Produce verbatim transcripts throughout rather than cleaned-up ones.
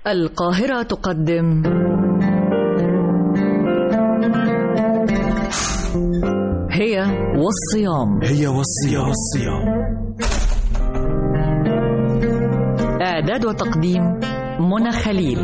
القاهرة تقدم هي والصيام. هي والصيام. إعداد وتقديم منى خليل.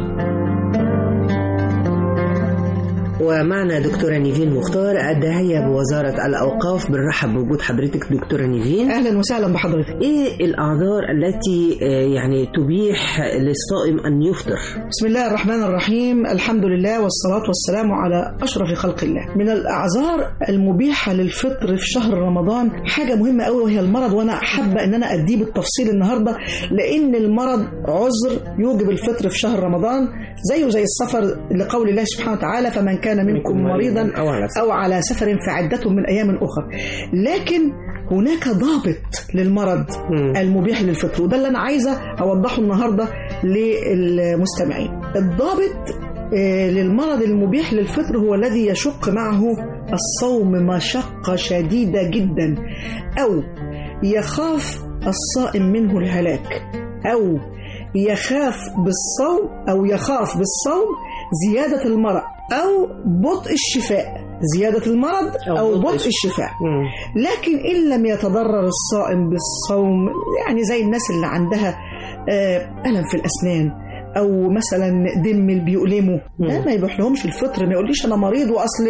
ومعنا دكتورة نيفين مختار الداعية بوزارة الأوقاف. بنرحب بوجود حضرتك دكتورة نيفين. أهلا وسهلا بحضرتك. إيه الأعذار التي يعني تبيح للصائم أن يفطر؟ بسم الله الرحمن الرحيم، الحمد لله والصلاة والسلام على أشرف خلق الله. من الأعذار المبيحة للفطر في شهر رمضان حاجة مهمة قوي وهي المرض، وأنا حابة أن أنا أديه بالتفصيل النهاردة لأن المرض عذر يوجب الفطر في شهر رمضان، زيه زي السفر لقول الله سبحانه وتعالى فمن كان منكم مريضا أو على سفر فعدة من أيام أخرى. لكن هناك ضابط للمرض المبيح للفطر، وده اللي أنا عايزة أوضحه النهاردة للمستمعين. الضابط للمرض المبيح للفطر هو الذي يشق معه الصوم مشقة شديدة جدا، أو يخاف الصائم منه الهلاك، أو يخاف بالصوم أو يخاف بالصوم زيادة المرض أو بطء الشفاء، زيادة المرض أو, أو بطء الشفاء. لكن إن لم يتضرر الصائم بالصوم، يعني زي الناس اللي عندها ألم في الأسنان أو مثلا دم اللي بيؤلمه، ده ما يبيح لهمش الفطر. ما يقوليش أنا مريض وأصل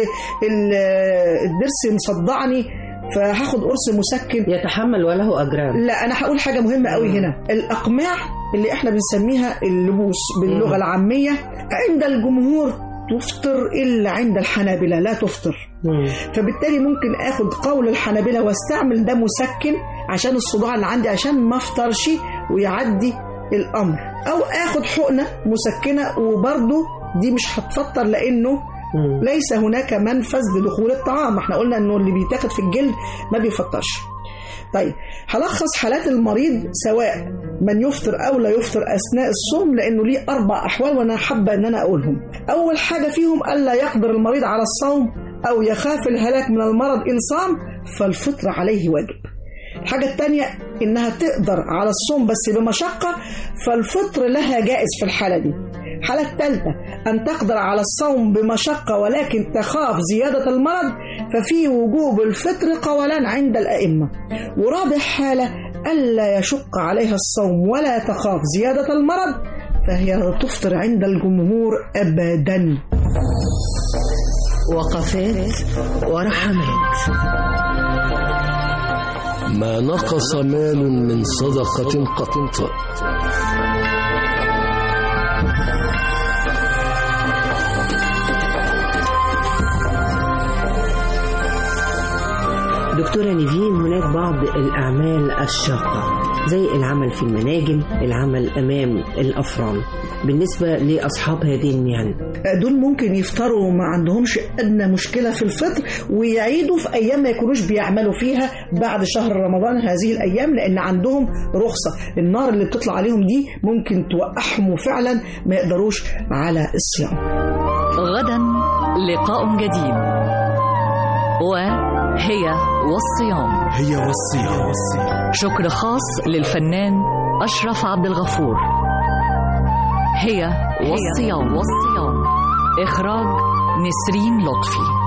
الضرس مصدعني فهاخد قرص مسكن يتحمل وله أجرام. لا، أنا هقول حاجة مهمة قوي هنا. الأقماع اللي احنا بنسميها اللبوس باللغة العامية عند الجمهور تفطر إلا عند الحنابلة لا تفطر. مم. فبالتالي ممكن اخد قول الحنابلة واستعمل ده مسكن عشان الصداع اللي عندي عشان ما افطرش ويعدي الأمر، أو اخد حقنة مسكنة وبرضه دي مش هتفطر لأنه مم. ليس هناك منفذ لدخول الطعام. احنا قلنا انه اللي بيتاخد في الجلد ما بيفطرش. طيب هلخص حالات المريض سواء من يفطر أو لا يفطر أثناء الصوم لأنه ليه أربع أحوال وأنا حابة أن أنا أقولهم. أول حاجة فيهم ألا يقدر المريض على الصوم أو يخاف الهلاك من المرض إن صام فالفطر عليه واجب. الحاجة الثانية إنها تقدر على الصوم بس بمشقة فالفطر لها جائز في الحالة دي. الحالة الثالثة أن تقدر على الصوم بمشقة ولكن تخاف زيادة المرض ففي وجوب الفطر قولان عند الأئمة. ورابع حالة ألا يشق عليها الصوم ولا تخاف زيادة المرض فهي تفطر عند الجمهور أبدا. وقفات ورحمات. ما نقص مال من صدقة قط. دكتورة نيفين، هناك بعض الأعمال الشاقة زي العمل في المناجم، العمل أمام الأفران. بالنسبة لأصحاب هذه المهن دول ممكن يفطروا ما عندهمش أدنى مشكلة في الفطر ويعيدوا في أيام ما يكونوش بيعملوا فيها بعد شهر رمضان هذه الأيام، لأن عندهم رخصة. النار اللي بتطلع عليهم دي ممكن توقعهم وفعلا ما يقدروش على الصيام. غدا لقاء جديد وهي والصيام. هي والصيام. شكر خاص للفنان أشرف عبد الغفور. هي والصيام. والصيام إخراج نسرين لطفي.